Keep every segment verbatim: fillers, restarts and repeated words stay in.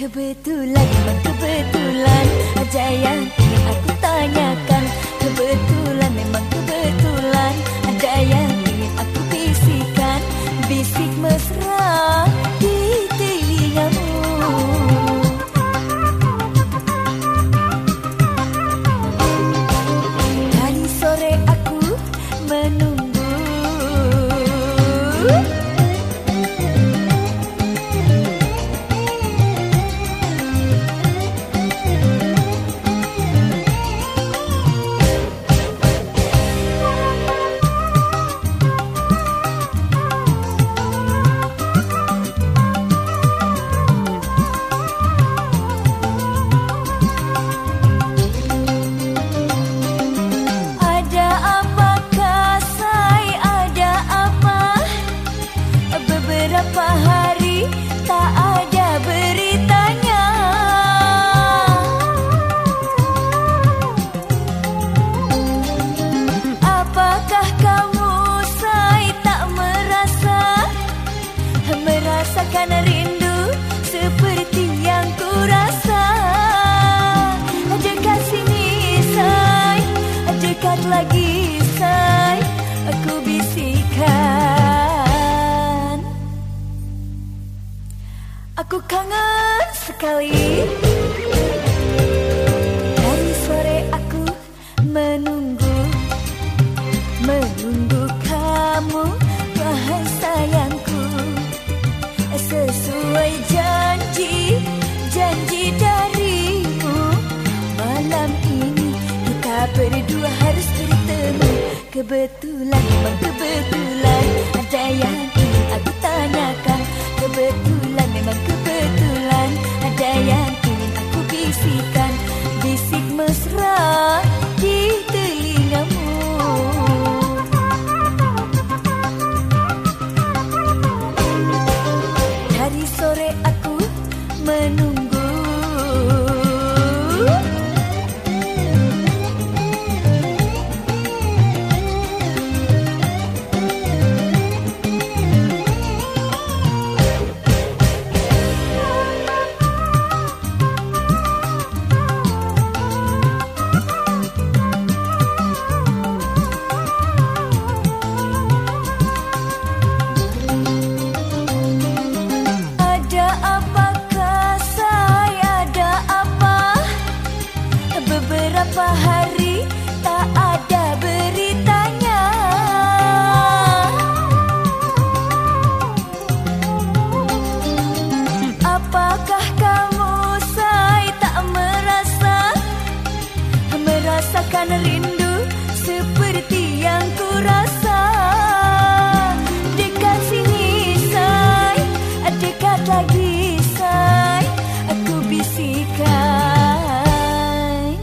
Kebetulan, memang kebetulan, ada yang ingin aku tanyakan. Kebetulan, memang kebetulan, ada yang ingin aku bisikan. Bisik mesra di telingamu. Dari sore aku menunggu. Beberapa hari tak ada beritanya. Apakah kamu, say, tak merasa merasakan rindu seperti yang ku rasa? Dekat sini, say, dekat lagi, say, aku bisikan. Aku kangen sekali. Dari sore aku menunggu, menunggu kamu, wahai sayangku. Sesuai janji, janji darimu, malam ini kita berdua harus bertemu. Kebetulan, memang kebetulan, ada yang ingin aku tanyakan. Kebetulan, memang kebetulan, ada yang ingin aku bisikan. Bisik mesra di telingamu. Dari sore aku menunggu. Beberapa hari tak ada beritanya. Apakah kamu, say, tak merasa merasakan rindu seperti yang ku rasa? Dekat sini, say, dekat lagi, say, aku bisikan.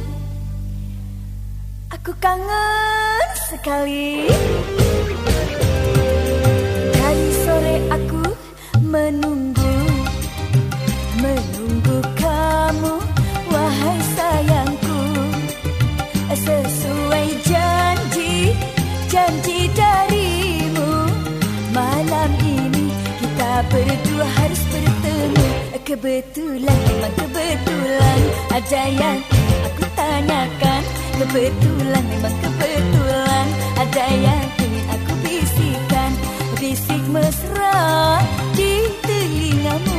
Aku kangen sekali. Dari sore aku menunggu, menunggu kamu, wahai sayangku. Sesuai janji, janji darimu, malam ini kita berdua harus bertemu. Kebetulan, memang kebetulan, ada yang ingin aku tanyakan. Kebetulan, memang kebetulan, ada yang ingin aku bisikan. Bisik mesra di telingamu.